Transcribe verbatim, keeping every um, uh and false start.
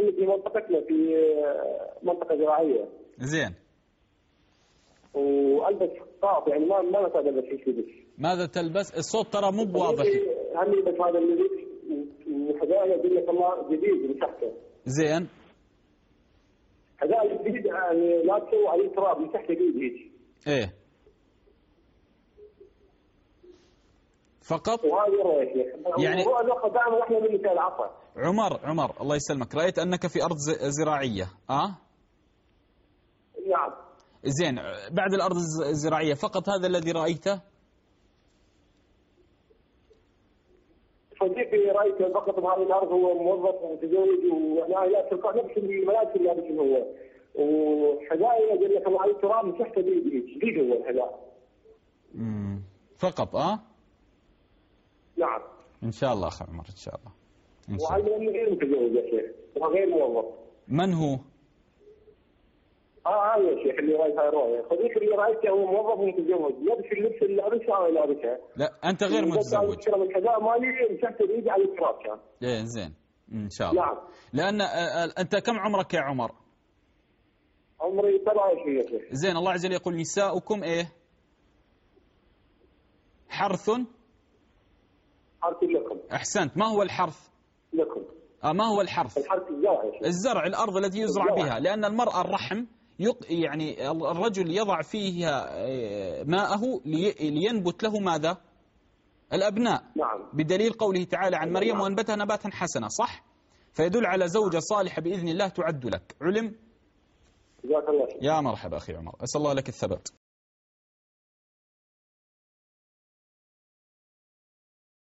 احنا في منطقتنا في منطقه زراعيه. زين. والبس قاط يعني ما ما نتابع بس ايش لبس. ماذا تلبس؟ الصوت ترى مو بواضح. هم يلبس هذا اللبس وحذاء يقول لك الله جديد مسحته. زين. حذاء جديد يعني لا تسوي عليه تراب مسحته جديد هيك. ايه. فقط؟ وهذه الرؤية يعني دائما احنا من مثال عفوا. عمر عمر الله يسلمك، رأيت أنك في أرض زراعية أه؟ نعم. زين، بعد الأرض الزراعية فقط هذا الذي رأيته؟ صديقي رأيته فقط بهذه الأرض، هو موظف ومتزوج وأنا لا تلقى نفس الملابس اللي لابسه هو، وحذائي أقول لك الله عليه تراب مسحته بيدي جديد هو الحذاء. امم فقط أه؟ نعم. إن شاء الله أخ عمر إن شاء الله. وعلى أنه غير متزوج يا شيخ وغير موظف. من هو؟ اه هذا يا شيخ اللي رايت هاي الرؤية، صديقي اللي رايته هو موظف ومتزوج، لابس اللبس اللي لابسه انا لابسه. لا أنت غير متزوج. كان الحذاء مالي مسحته بيدي على التراب كان. إيه زين إن شاء الله. نعم. لأن أنت كم عمرك يا عمر؟ عمري سبعة وعشرين يا شيخ. زين، الله عز وجل يقول نساؤكم إيه؟ حرث. حرث لكم. أحسنت، ما هو الحرث؟ لكم. آه ما هو الحرث؟ الحرث الزرع يا شيخ. الزرع، الأرض التي يزرع الزرع. بها، لأن المرأة الرحم يق يعني الرجل يضع فيها ماءه لينبت له ماذا؟ الأبناء. نعم. بدليل قوله تعالى عن مريم نعم. وأنبتها نباتا حسنا، صح؟ فيدل على زوجة صالحة بإذن الله تعد لك. علم؟ جزاك الله خير. يا مرحبا أخي عمر، أسأل الله لك الثبات.